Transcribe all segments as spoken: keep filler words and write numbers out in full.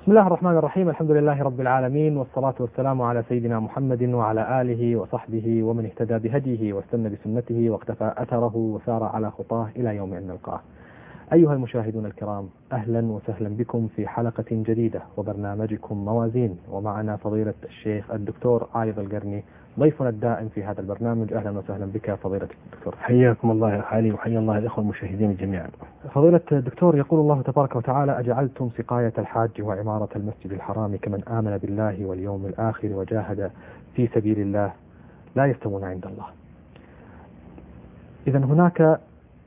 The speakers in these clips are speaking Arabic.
بسم الله الرحمن الرحيم. الحمد لله رب العالمين، والصلاة والسلام على سيدنا محمد وعلى آله وصحبه ومن اهتدى بهديه واستنى بسنته واقتفى أثره وسار على خطاه إلى يوم أن نلقاه. أيها المشاهدون الكرام، أهلا وسهلا بكم في حلقة جديدة وبرنامجكم موازين، ومعنا فضيلة الشيخ الدكتور عايض القرني ضيفنا الدائم في هذا البرنامج. أهلا وسهلا بك فضيلة الدكتور. حياكم الله يا خالي، وحيا الله الإخوة المشاهدين جميعا. فضيلة الدكتور، يقول الله تبارك وتعالى: أجعلتم سقاية الحاج وعمارة المسجد الحرام كمن آمن بالله واليوم الآخر وجاهد في سبيل الله لا يستوون عند الله. إذن هناك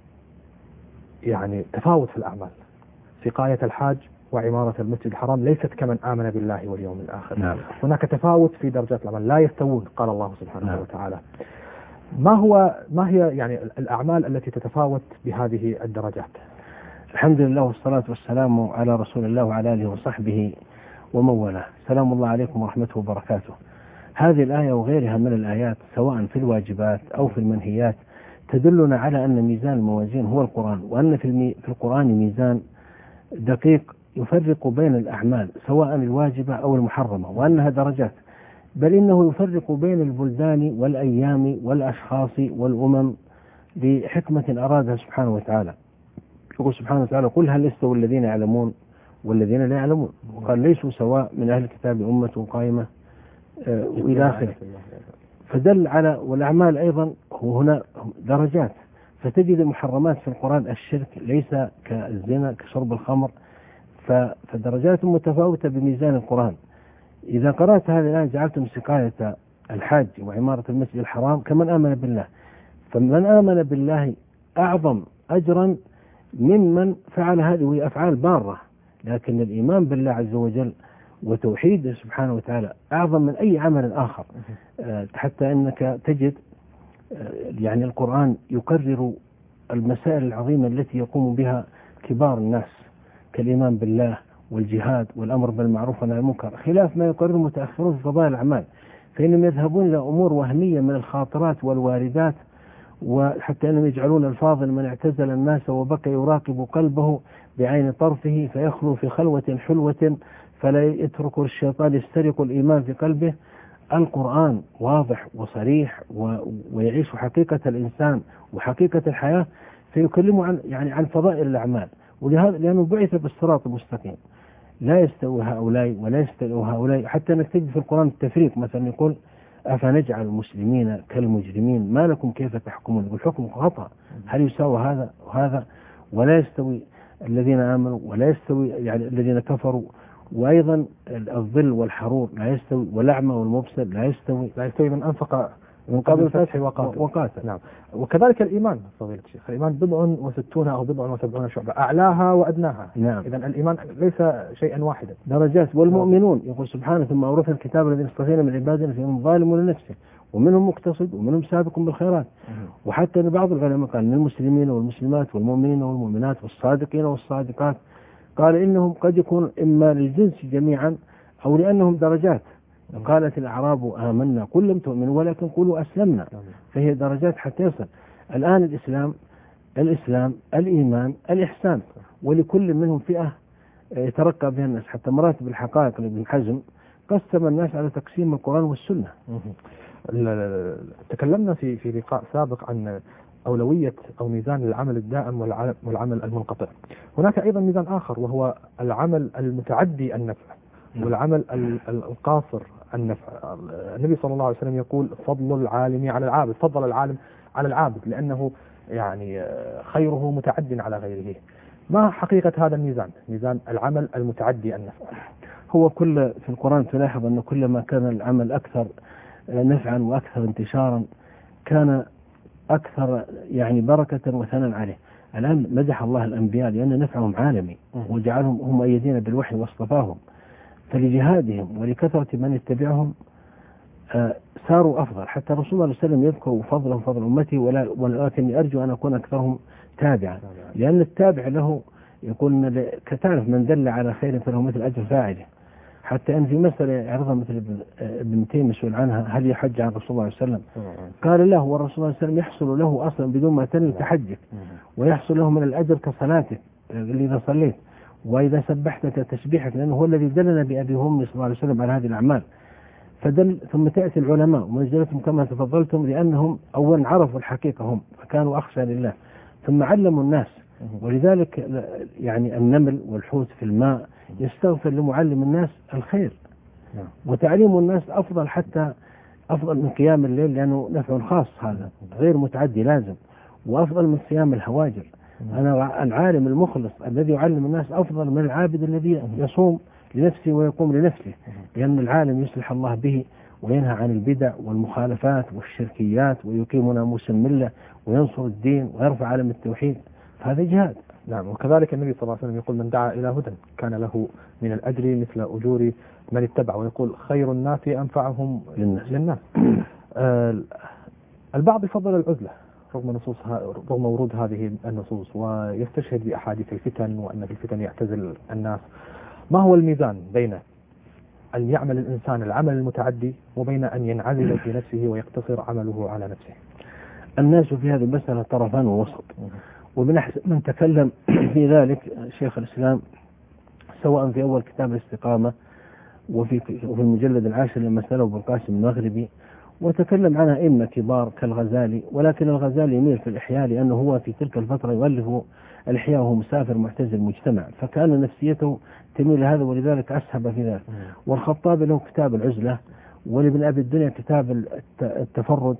يعني تفاوت في الأعمال. سقاية الحاج وعمارة المسجد الحرام ليست كمن آمن بالله واليوم الآخر. نعم. هناك تفاوت في درجات الأعمال، لا يستوون قال الله سبحانه نعم. وتعالى. ما هو ما هي يعني الأعمال التي تتفاوت بهذه الدرجات؟ الحمد لله والصلاة والسلام على رسول الله وعلى آله وصحبه ومن والاه. سلام الله عليكم ورحمته وبركاته. هذه الآية وغيرها من الآيات سواء في الواجبات أو في المنهيات تدلنا على أن ميزان الموازين هو القرآن، وأن في, المي... في القرآن ميزان دقيق يفرق بين الأعمال سواء الواجبة أو المحرمة، وأنها درجات، بل إنه يفرق بين البلدان والأيام والأشخاص والأمم لحكمة أرادها سبحانه وتعالى. يقول سبحانه وتعالى: قل هل يستوي الذين يعلمون والذين لا يعلمون، وقال: ليسوا سواء من أهل الكتاب أمة قائمة آه وإلى آخره. فدل على والأعمال أيضا هنا درجات، فتجد المحرمات في القرآن الشرك ليس كالزنا كشرب الخمر، فدرجات متفاوتة بميزان القرآن. إذا قرأت هذه الآية: جعلتم سقاية الحاج وعمارة المسجد الحرام كمن آمن بالله، فمن آمن بالله أعظم أجرا ممن فعل هذه أفعال بارة، لكن الإيمان بالله عز وجل وتوحيده سبحانه وتعالى أعظم من أي عمل آخر. حتى أنك تجد يعني القرآن يكرر المسائل العظيمة التي يقوم بها كبار الناس كالإيمان بالله والجهاد والأمر بالمعروف والنهي عن المنكر، خلاف ما يقرر المتأخرون في فضائل الأعمال، فإنهم يذهبون إلى أمور وهمية من الخاطرات والواردات، وحتى أنهم يجعلون الفاضل من اعتزل الناس وبكى يراقب قلبه بعين طرفه فيخلو في خلوة حلوة فلا يترك الشيطان يسترق الإيمان في قلبه. القرآن واضح وصريح ويعيش حقيقة الإنسان وحقيقة الحياة، فيكلمه عن يعني عن فضائل الأعمال، ولهذا لأنه بعث بالصراط المستقيم. لا يستوي هؤلاء ولا يستوي هؤلاء، حتى أنك تجد في القرآن التفريق، مثلا يقول: أفنجعل المسلمين كالمجرمين ما لكم كيف تحكمون. يقول حكم خطأ، هل يساوي هذا وهذا؟ ولا يستوي الذين آمنوا ولا يستوي يعني الذين كفروا، وأيضا الظل والحرور لا يستوي، والأعمى والمبصر لا يستوي. لا يستوي من أنفق من قبل الفتح وقاتل. وقاتل. نعم. وكذلك الإيمان فضيلة الشيخ، الإيمان بضع وستون أو بضع وسبعون شعبة، أعلاها وأدناها. نعم. إذن الإيمان ليس شيئا واحدا، درجات. والمؤمنون يقول سبحانه: ثم أورثنا الكتاب الذين اصطفينا من عبادنا فيهم ظالم لنفسه ومنهم مقتصد ومنهم سابق بالخيرات. وحتى أن بعض العلماء قال: من المسلمين والمسلمات والمؤمنين والمؤمنات والصادقين والصادقات، قال إنهم قد يكون إما للجنس جميعا أو لأنهم درجات. قالت الأعراب آمنا قل لم تؤمنوا ولكن قولوا أسلمنا، فهي درجات حتى يصل. الآن الإسلام الإسلام الإيمان الإحسان، ولكل منهم فئة يترقى بها الناس. حتى مراتب الحقائق لابن حزم قسم الناس على تقسيم القرآن والسنة. تكلمنا في في لقاء سابق عن أولوية أو ميزان العمل الدائم والعمل المنقطع. هناك أيضا ميزان آخر وهو العمل المتعدي النفع والعمل القاصر النفع. النبي صلى الله عليه وسلم يقول: فضل العالم على العابد، فضل العالم على العابد لأنه يعني خيره متعد على غيره. ما حقيقة هذا الميزان، ميزان العمل المتعدي النفع؟ هو كل في القرآن تلاحظ أن كلما كان العمل أكثر نفعا وأكثر انتشارا كان أكثر يعني بركة وثناء عليه. الآن مدح الله الأنبياء لأن نفعهم عالمي وجعلهم هم مؤيدين بالوحي واصطفاهم، فلجهادهم ولكثرة من يتبعهم آه صاروا أفضل. حتى رسول الله صلى الله عليه وسلم يذكر فضلهم فضل أمتي ولكن أرجو أن أكون أكثرهم تابعا، لأن التابع له يقول كتعرف من دل على خير فله مثل أجر فاعله. حتى أن في مسألة يعرضها مثل ابن تيمية مسؤول عنها: هل يحج عن رسول الله صلى الله عليه وسلم؟ قال له: والرسول صلى الله عليه وسلم يحصل له أصلا بدون ما تنوي تحجك، ويحصل له من الأجر كصلاتك اللي إذا صليت، وإذا سبحت تسبيحك، لأنه هو الذي دلنا بأبي وأمي صلى الله عليه وسلم على هذه الأعمال. فدل ثم تأتي العلماء ومنزلتهم كما تفضلتم، لأنهم أولا عرفوا الحقيقة هم فكانوا أخشى لله، ثم علموا الناس. ولذلك يعني النمل والحوت في الماء يستغفر لمعلم الناس الخير، وتعليم الناس أفضل حتى أفضل من قيام الليل، لأنه نفع خاص هذا غير متعدي لازم، وأفضل من صيام الهواجر. أنا العالم المخلص الذي يعلم الناس أفضل من العابد الذي يصوم لنفسه ويقوم لنفسه، لأن العالم يصلح الله به وينهى عن البدع والمخالفات والشركيات ويقيم ناموس الملة وينصر الدين ويرفع علم التوحيد، فهذا جهاد. نعم. وكذلك النبي صلى الله عليه وسلم يقول من دعا إلى هدى كان له من الأجر مثل أجور من اتبع، ويقول خير الناس أنفعهم للناس, للناس. آه البعض يفضل العزلة رغم نصوصها رغم ورود هذه النصوص، ويستشهد بأحاديث الفتن وأن في الفتن يعتزل الناس. ما هو الميزان بين أن يعمل الإنسان العمل المتعدي وبين أن ينعزل في نفسه ويقتصر عمله على نفسه؟ الناس في هذه المسألة طرفان ووسط، ومن أحسن من تكلم في ذلك شيخ الإسلام سواء في أول كتاب الاستقامة وفي وفي المجلد العاشر للمسألة ابن القاسم المغربي، وتكلم عنها أئمة كبار كالغزالي. ولكن الغزالي يميل في الإحياء لأنه هو في تلك الفترة يؤلف الإحياء وهو مسافر معتزل المجتمع، فكان نفسيته تميل لهذا ولذلك أسهب في ذلك. والخطابي له كتاب العزلة، ولابن أبي الدنيا كتاب التفرد،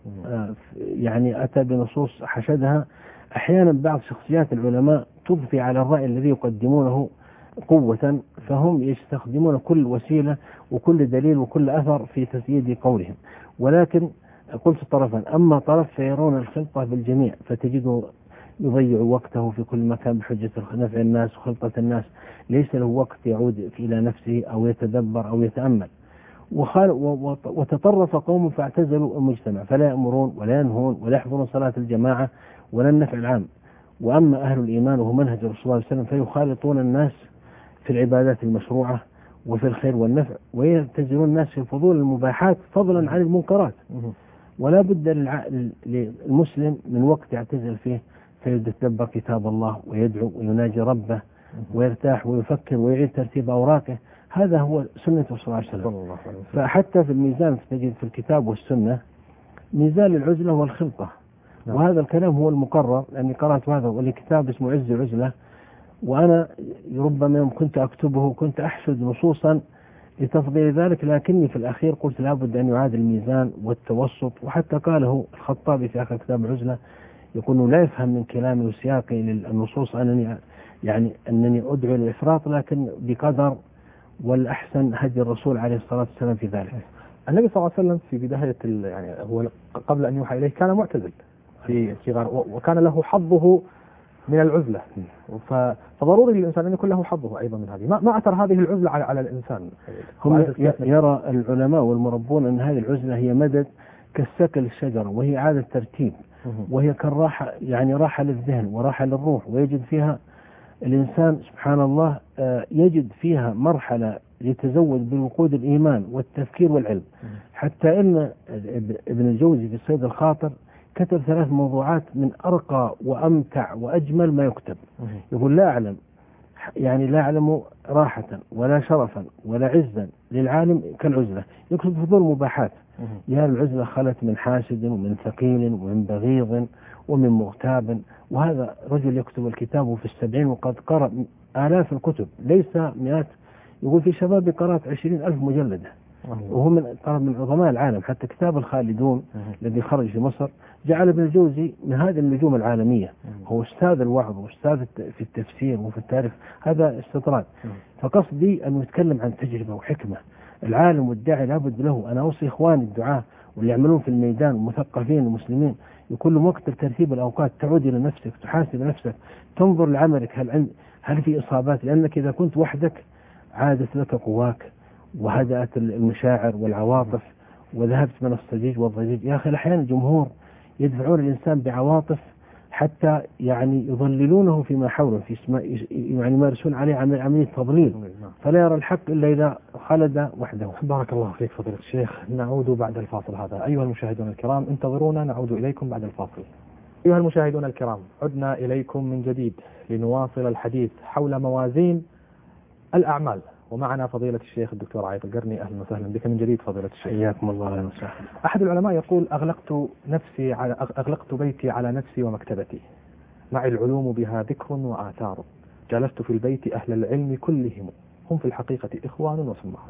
يعني أتى بنصوص حشدها. أحيانا بعض شخصيات العلماء تضفي على الرأي الذي يقدمونه قوة، فهم يستخدمون كل وسيلة وكل دليل وكل أثر في تسييد قولهم. ولكن قلت طرفا، أما طرف فيرون الخلطة بالجميع، فتجده يضيع وقته في كل مكان بحجة نفع الناس وخلطة الناس، ليس له وقت يعود إلى نفسه أو يتدبر أو يتأمل. وتطرف قوم فاعتزلوا المجتمع، فلا يأمرون ولا ينهون ولا يحضرون صلاة الجماعة ولا النفع العام. وأما أهل الإيمان وهو منهج الرسول صلى الله عليه وسلم فيخالطون الناس في العبادات المشروعة وفي الخير والنفع، ويعتزلون الناس في فضول المباحات فضلا عن المنكرات. ولا بد للمسلم من وقت يعتزل فيه فيتدبر كتاب الله ويدعو ويناجي ربه ويرتاح ويفكر ويعيد ترتيب أوراقه. هذا هو سنة صلى الله عليه وسلم. فحتى في الميزان تجد في الكتاب والسنة ميزان العزلة والخلطة، وهذا الكلام هو المقرر، لأني قرأت هذا والكتاب اسمه عز العزلة، وأنا ربما يوم كنت أكتبه كنت أحشد نصوصا لتفضيل ذلك، لكني في الأخير قلت لابد أن يعاد الميزان والتوسط. وحتى قاله الخطابي في آخر كتاب العزلة يقول لا يفهم من كلامي وسياقي للنصوص أنني يعني أنني أدعو للإفراط، لكن بقدر والأحسن هدي الرسول عليه الصلاة والسلام في ذلك. النبي صلى الله عليه وسلم في بداية يعني هو قبل أن يوحى إليه كان معتزل في صغار، وكان له حظه من العزلة، فضروري للإنسان أن يكون له حظه أيضا من هذه. ما, ما أثر هذه العزلة على, على الإنسان؟ هم يرى العلماء والمربون أن هذه العزلة هي مدد كالسكل الشجرة، وهي إعادة ترتيب، وهي كالراحة، يعني راحة للذهن وراحة للروح، ويجد فيها الإنسان سبحان الله يجد فيها مرحلة يتزود بالوقود الإيمان والتفكير والعلم. حتى إن ابن الجوزي في صيد الخاطر كتب ثلاث موضوعات من أرقى وأمتع وأجمل ما يكتب. يقول لا أعلم يعني لا أعلم راحة ولا شرفا ولا عزا للعالم كالعزلة. يكتب فضول مباحات، يا العزلة خلت من حاسد ومن ثقيل ومن بغيض ومن مغتاب. وهذا رجل يكتب الكتاب في السبعين وقد قرأ آلاف الكتب ليس مئات. يقول في شباب قرأت عشرين ألف مجلدة، وهو من قرأ من عظماء العالم. حتى كتاب الخالدون الذي خرج في مصر جعل ابن الجوزي من هذه النجوم العالمية، هو أستاذ الوعظ وأستاذ في التفسير وفي التاريخ، هذا استطراد. فقصدي أن نتكلم عن تجربة وحكمة. العالم والداعي لابد له. أنا أوصي إخواني الدعاة واللي يعملون في الميدان ومثقفين المسلمين يكون لهم وقت ترتيب الأوقات، تعود إلى نفسك، تحاسب نفسك، تنظر لعملك هل عند هل في إصابات، لأنك إذا كنت وحدك عادت لك قواك وهدأت المشاعر والعواطف وذهبت من الصجيج والضجيج. يا أخي أحيانا الجمهور يدفعون الإنسان بعواطف حتى يعني يضللونه فيما حوله، في اسماء يعني يمارسون عليه عملية تضليل، فلا يرى الحق إلا إذا خلد وحده. بارك الله فيك فضيلة الشيخ. نعود بعد الفاصل هذا. أيها المشاهدون الكرام انتظرونا، نعود إليكم بعد الفاصل. أيها المشاهدون الكرام، عدنا إليكم من جديد لنواصل الحديث حول موازين الأعمال، ومعنا فضيلة الشيخ الدكتور عايض القرني. أهلا وسهلا بك من جديد فضيلة الشيخ. حياكم الله. أهلا وسهلا. أحد العلماء يقول: أغلقت نفسي على أغلقت بيتي على نفسي ومكتبتي، معي العلوم بها ذكر وآثار، جلست في البيت أهل العلم كلهم، هم في الحقيقة إخوان وسمحوا.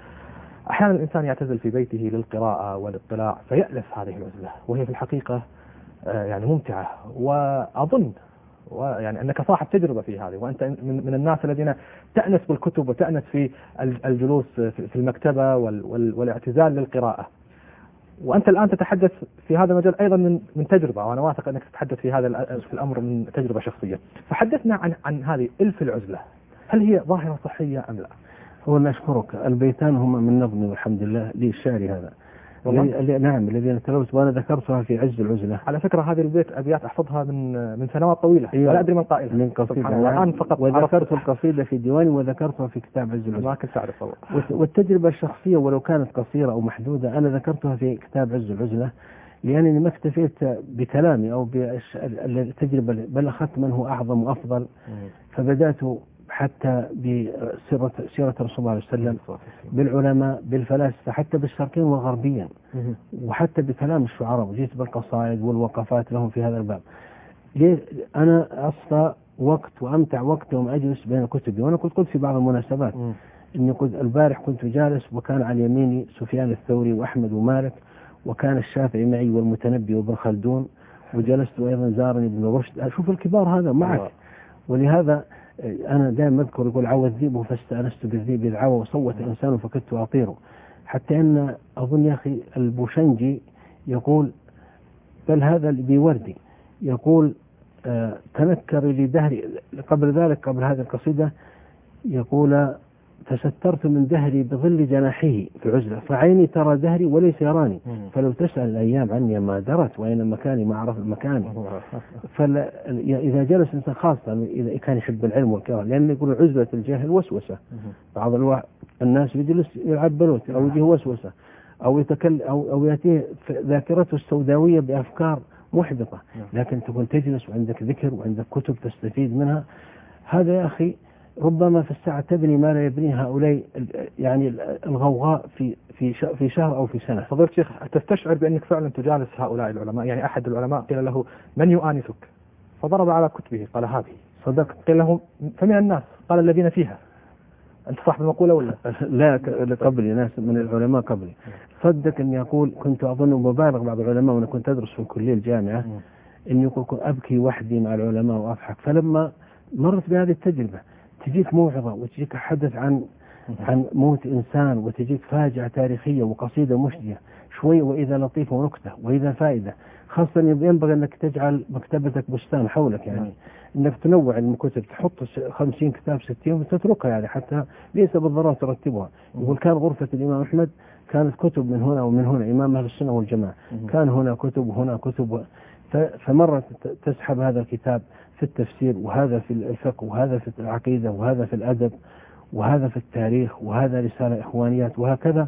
أحيانا الإنسان يعتزل في بيته للقراءة والاطلاع فيألف هذه العزلة، وهي في الحقيقة يعني ممتعة، وأظن ويعني أنك صاحب تجربة في هذه، وأنت من, من الناس الذين تأنس بالكتب وتأنس في الجلوس في المكتبة والاعتزال للقراءة، وأنت الآن تتحدث في هذا المجال أيضا من من تجربة، وأنا واثق أنك تتحدث في هذا في الأمر من تجربة شخصية. فحدثنا عن عن هذه ألف العزلة، هل هي ظاهرة صحية أم لا؟ هو أشكرك. البيتان هما من نظمي والحمد لله للشعر هذا. اللي نعم الذين تلوت وأنا ذكرتها في عز العزلة. على فكرة هذه البيت أبيات أحفظها من من سنوات طويلة، أيوة. ولا أدري من قائلها. من قصيدة الآن فقط، وذكرت القصيدة في ديواني وذكرتها في كتاب عز العزلة. ما كنت أعرف والله. والتجربة الشخصية ولو كانت قصيرة أو محدودة أنا ذكرتها في كتاب عز العزلة، لأنني ما اكتفيت بكلامي أو بالتجربة، بل أخذت من هو أعظم وأفضل، فبدأت حتى بسيرة سيرة رسول الله عليه وسلم، بالعلماء، بالفلاسفة، حتى بالشرقين والغربيين، وحتى بكلام الشعراء، وجيت بالقصائد والوقفات لهم في هذا الباب. ليه أنا أصفى وقت وأمتع وقت يوم أجلس بين كتبي، وأنا كنت قلت في بعض المناسبات إني كنت البارح كنت جالس وكان على يميني سفيان الثوري وأحمد ومالك، وكان الشافعي معي والمتنبي وابن خلدون، وجلست أيضا زارني ابن رشد. أشوف الكبار هذا معك، ولهذا أنا دائما أذكر يقول: عوى الذئب فاستأنست بالذئب إذ عوى، وصوت الإنسان فكدت أطيره. حتى أن أظن يا أخي البوشنجي يقول، بل هذا بوردي يقول: آه تنكر لدهري، قبل ذلك قبل هذه القصيدة يقول: تسترت من دهري بظل جناحه في عزلة، فعيني ترى دهري وليس يراني، فلو تسأل الأيام عني ما درت، وأين مكاني ما عرف المكان. فإذا جلس إنسان خاصة إذا كان يحب العلم والكرام، لأن يقول عزلة الجاهل وسوسة. بعض الواحد الناس يجلس يلعب بلوت أو يجيه وسوسة أو يتكلم أو أو يأتيه ذاكرته السوداوية بأفكار محبطة، لكن تكون تجلس وعندك ذكر وعندك كتب تستفيد منها. هذا يا أخي ربما في الساعة تبني ما لا يبنيه هؤلاء يعني الغوغاء في في في شهر أو في سنة. فضيلة الشيخ، تستشعر بأنك فعلا تجالس هؤلاء العلماء؟ يعني أحد العلماء قيل له: من يؤانسك؟ فضرب على كتبه قال: هذه. صدقت. قيل له: فمن الناس؟ قال: الذين فيها. أنت صاحب المقولة ولا؟ لا قبلي ناس من العلماء قبلي. صدق أني أقول كنت أظن مبالغ بعض العلماء، وأنا كنت أدرس في الكلية الجامعة، إني كنت أبكي وحدي مع العلماء وأضحك. فلما مرت بهذه التجربة تجيك موعظة وتجيك حدث عن عن موت إنسان، وتجيك فاجعة تاريخية وقصيدة مشجعة شوي، وإذا لطيفة ونكتة وإذا فائدة، خاصة ينبغي أنك تجعل مكتبتك بستان حولك، يعني أنك تنوع الكتب، تحط خمسين كتاب ستين وتتركها، يعني حتى ليس بالضرورة ترتبها. يقول كان غرفة الإمام أحمد كانت كتب من هنا ومن هنا، إمام أهل السنة والجماعة، كان هنا كتب وهنا كتب، فمرة تسحب هذا الكتاب في التفسير، وهذا في الفقه، وهذا في العقيدة، وهذا في الأدب، وهذا في التاريخ، وهذا رسالة إخوانيات، وهكذا.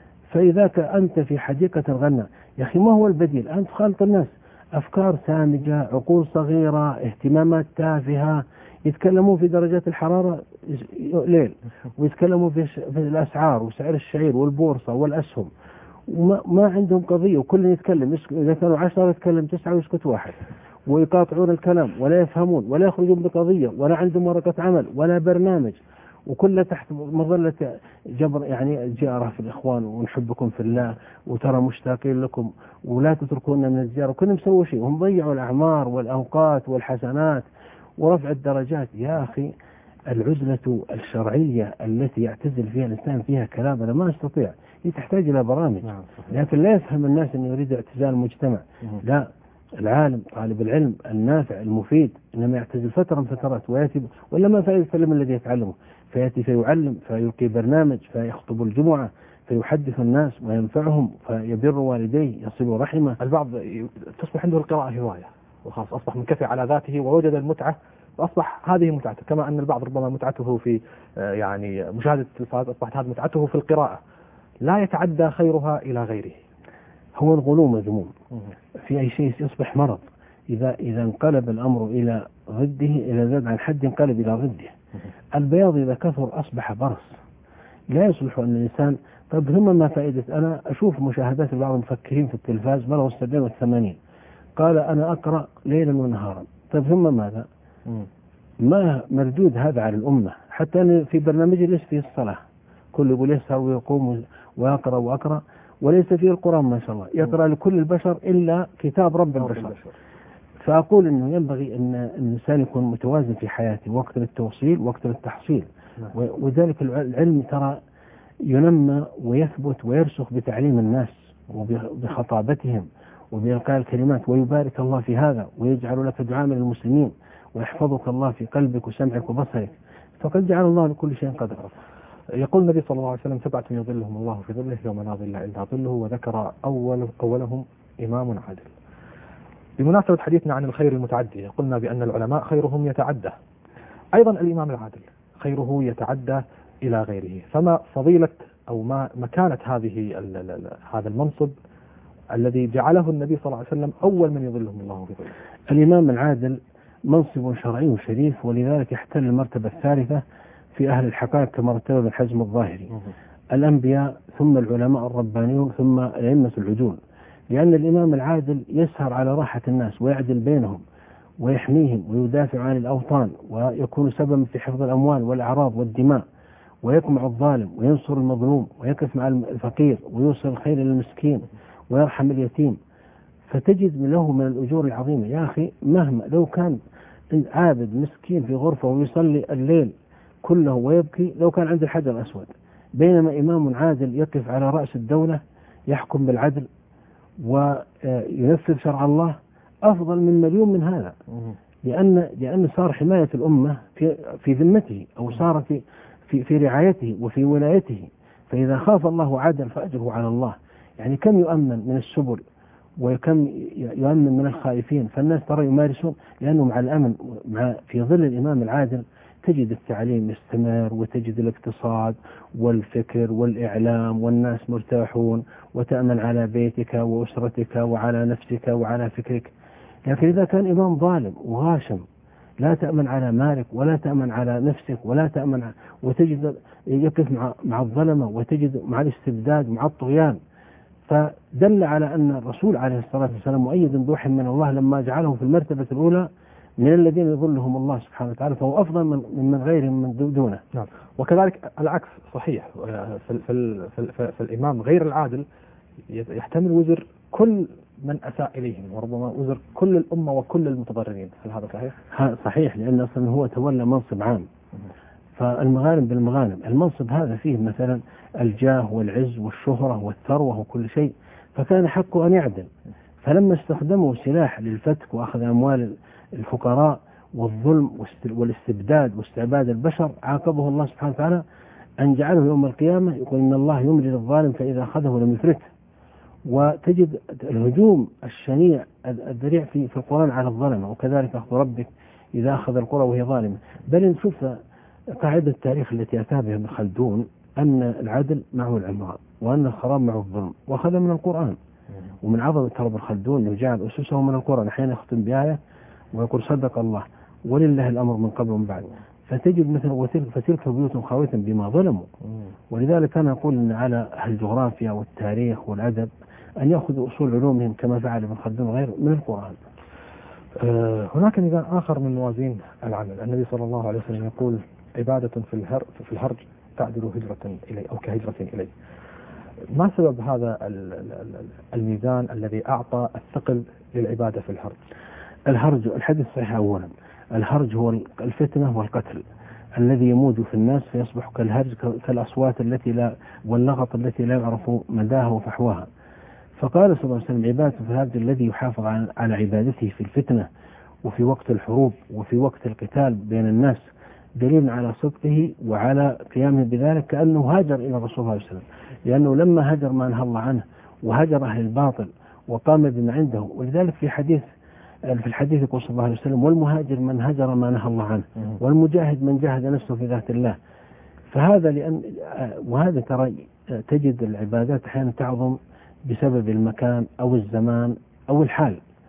فإذا أنت في حديقة الغنى يا أخي ما هو البديل؟ أنت خالط الناس، أفكار سامجة، عقول صغيرة، اهتمامات تافهة، يتكلموا في درجات الحرارة ليل، ويتكلموا في الأسعار وسعر الشعير والبورصة والأسهم، وما ما عندهم قضية، وكل يتكلم، إذا كانوا عشرة يتكلم تسعة ويسكت واحد، ويقاطعون الكلام ولا يفهمون ولا يخرجون بقضية ولا عندهم ورقة عمل ولا برنامج، وكل تحت مظلة جبر يعني جارة في الإخوان ونحبكم في الله وترى مشتاقين لكم ولا تتركونا من الزيارة، وكلهم مسووا شيء، وهم ضيعوا الأعمار والأوقات والحسنات ورفع الدرجات. يا أخي العزلة الشرعية التي يعتزل فيها الإنسان فيها كلام أنا ما أستطيع، هي تحتاج إلى برامج، لكن لا يفهم الناس أن يريد اعتزال المجتمع. لا، العالم طالب العلم النافع المفيد إنما يعتزل فترة من فترات ويأتي، ولا ما فائدة العلم الذي يتعلمه، فيأتي فيعلم، فيلقي برنامج، فيخطب الجمعة، فيحدث الناس وينفعهم، فيبر والديه، يصل رحمه. البعض تصبح عنده القراءة هواية وخاص، أصبح منكفي على ذاته ووجد المتعة، وأصبح هذه متعته، كما أن البعض ربما متعته في يعني مشاهدة التلفاز، أصبحت هذه متعته في القراءة، لا يتعدى خيرها إلى غيره. هو الغلو مذموم في أي شيء يصبح مرض، إذا إذا انقلب الأمر إلى ضده، إذا زاد عن حد انقلب إلى ضده. البياض إذا كثر أصبح برص، لا يصلح أن الإنسان. طيب ثم ما فائدة؟ أنا أشوف مشاهدات بعض المفكرين في التلفاز بلغوا السبعين والثمانين، قال أنا أقرأ ليلا ونهارا. طيب ثم ماذا؟ ما مردود هذا على الأمة؟ حتى أن في برنامج ليس فيه الصلاة، كل يقول يسهر ويقوم ويقرأ وأقرأ، وليس فيه القرآن ما شاء الله، يقرأ لكل البشر إلا كتاب رب البشر. فأقول أنه ينبغي أن الإنسان يكون متوازن في حياته، وقت للتوصيل وقت للتحصيل. وذلك العلم ترى ينمى ويثبت ويرسخ بتعليم الناس وبخطابتهم وبإلقاء الكلمات، ويبارك الله في هذا ويجعل لك دعاء من المسلمين ويحفظك الله في قلبك وسمعك وبصرك، فقد جعل الله لكل شيء قدرا. يقول النبي صلى الله عليه وسلم سبعة يظلهم الله في ظله يوم لا ظل إلا ظله، وذكر أول أولهم إمام عادل. بمناسبة حديثنا عن الخير المتعدي، قلنا بأن العلماء خيرهم يتعدى، أيضا الإمام العادل خيره يتعدى إلى غيره. فما فضيلة أو ما مكانة هذه هذا المنصب الذي جعله النبي صلى الله عليه وسلم أول من يظلهم الله في ظله؟ الإمام العادل منصب شرعي شريف، ولذلك يحتل المرتبة الثالثة في أهل الحقائق كما رتبه ابن حزم الظاهري. الأنبياء ثم العلماء الربانيون ثم الأئمة العدول، لأن الإمام العادل يسهر على راحة الناس ويعدل بينهم ويحميهم ويدافع عن الأوطان، ويكون سببا في حفظ الأموال والأعراض والدماء، ويقمع الظالم وينصر المظلوم ويقف مع الفقير ويوصل الخير للمسكين ويرحم اليتيم. فتجد له من الأجور العظيمة. يا أخي مهما لو كان عابد مسكين في غرفة ويصلي الليل كله ويبكي لو كان عند الحجر الأسود، بينما إمام عادل يقف على رأس الدولة يحكم بالعدل وينفذ شرع الله، أفضل من مليون من هذا. لأن لأن صار حماية الأمة في في ذمته، أو صار في في في رعايته وفي ولايته. فإذا خاف الله عادل فأجره على الله. يعني كم يؤمن من السبل وكم يؤمن من الخائفين، فالناس ترى يمارسون، لأنه مع الأمن مع في ظل الإمام العادل تجد التعليم يستمر، وتجد الاقتصاد والفكر والإعلام والناس مرتاحون، وتأمن على بيتك وأسرتك وعلى نفسك وعلى فكرك. لكن إذا كان إمام ظالم وغاشم لا تأمن على مالك ولا تأمن على نفسك ولا تأمن، وتجد يقف مع مع الظلمة، وتجد مع الاستبداد مع الطغيان. فدل على أن الرسول عليه الصلاة والسلام مؤيد بوح من الله لما جعله في المرتبة الأولى من الذين يظلهم الله سبحانه وتعالى، فهو أفضل من من غيرهم من دونه. نعم. وكذلك العكس صحيح، فالإمام غير العادل يحتمل وزر كل من أساء إليهم، وربما وزر كل الأمة وكل المتضررين. هل هذا صحيح؟ صحيح، لأن أصلا هو تولى منصب عام، فالمغانم بالمغانم. المنصب هذا فيه مثلا الجاه والعز والشهرة والثروة وكل شيء، فكان حقه أن يعدل. فلما استخدموا سلاح للفتك وأخذ أموال الفقراء والظلم والاستبداد واستعباد البشر، عاقبه الله سبحانه وتعالى أن جعله يوم القيامة يقول إن الله يملي للظالم فإذا أخذه لم يفلته. وتجد الهجوم الشنيع الذريع في في القرآن على الظلمة، وكذلك أخذ ربك إذا أخذ القرى وهي ظالمة. بل نشوف قاعدة التاريخ التي أتى بها ابن خلدون أن العدل معه العمران وأن الخراب معه الظلم، وأخذ من القرآن. ومن عظمة ترى ابن خلدون أنه جعل أسسه من القرآن، أحيانا يختم بآية ويقول صدق الله ولله الأمر من قبل ومن بعد. فتجد مثل وتلك فتلك بيوت خاوية بما ظلموا. ولذلك أنا أقول أن على أهل الجغرافيا والتاريخ والأدب أن يأخذوا أصول علومهم كما فعل ابن خلدون غيره من القرآن. أه هناك ميزان آخر من موازين العمل. النبي صلى الله عليه وسلم يقول عبادة في الهر في الهرج تعدل هجرة إلي أو كهجرة إلي. ما سبب هذا الميزان الذي أعطى الثقل للعبادة في الهرج؟ الهرج الحديث صحيح. أولا الهرج هو الفتنة والقتل الذي يموج في الناس فيصبح كالهرج، كالأصوات التي لا واللغط التي لا يعرف مداها وفحواها. فقال صلى الله عليه وسلم عبادة في الهرج الذي يحافظ على عبادته في الفتنة وفي وقت الحروب وفي وقت القتال بين الناس، دليل على صدقه وعلى قيامه بذلك، كأنه هاجر إلى الرسول صلى الله عليه وسلم، لأنه لما هاجر ما نهى الله عنه وهاجر أهل الباطل وقام بما عنده. ولذلك في حديث في الحديث يقول صلى الله عليه وسلم والمهاجر من هجر ما نهى الله عنه والمجاهد من جاهد نفسه في ذات الله. فهذا لأن وهذا ترى تجد العبادات أحيانا تعظم بسبب المكان أو الزمان أو الحال.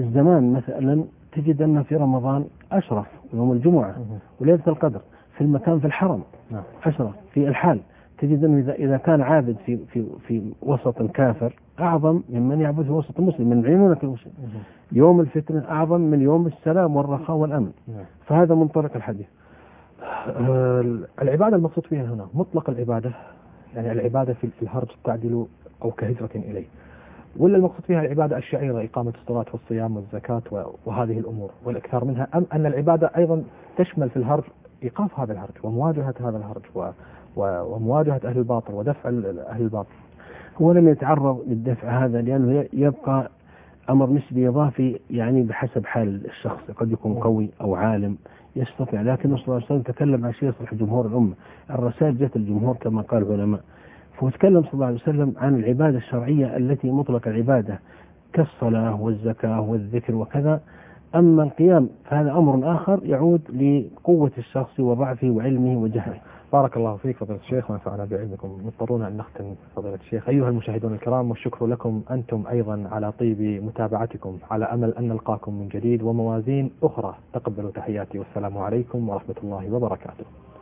الزمان مثلا تجد أن في رمضان أشرف يوم الجمعة وليلة القدر، في المكان في الحرم أشرف، في الحال تجد أنه إذا إذا كان عابد في في في وسط كافر أعظم ممن يعبد في وسط مسلم، من عينونك المسلم. يوم الفتنة أعظم من يوم السلام والرخاء والأمن. فهذا منطلق الحديث. العبادة المقصود فيها هنا مطلق العبادة، يعني العبادة في الهرج تعدل أو كهجرة إليه، ولا المقصود فيها العبادة الشعيرة إقامة الصلاة والصيام والزكاة وهذه الأمور والإكثار منها، أم أن العبادة أيضا تشمل في الهرج إيقاف هذا الهرج ومواجهة هذا الهرج ومواجهة أهل الباطل ودفع أهل الباطل؟ هو لم يتعرض للدفع هذا لأنه يبقى أمر نسبي إضافي، يعني بحسب حال الشخص، قد يكون قوي أو عالم يستطيع، لكن صلى الله عليه وسلم تكلم عن شيء يصلح جمهور الأمة، الرسائل جاءت الجمهور كما قال العلماء. فهو صلى الله عليه وسلم عن العبادة الشرعية التي مطلق العبادة كالصلاة والزكاة والذكر وكذا. أما القيام فهذا أمر آخر يعود لقوة الشخص وضعفه وعلمه وجهله. بارك الله فيك فضيلة الشيخ ونفعنا بعلمكم. مضطرون أن نختم فضيلة الشيخ. أيها المشاهدون الكرام، والشكر لكم أنتم أيضا على طيب متابعتكم، على أمل أن نلقاكم من جديد وموازين أخرى. تقبلوا تحياتي والسلام عليكم ورحمة الله وبركاته.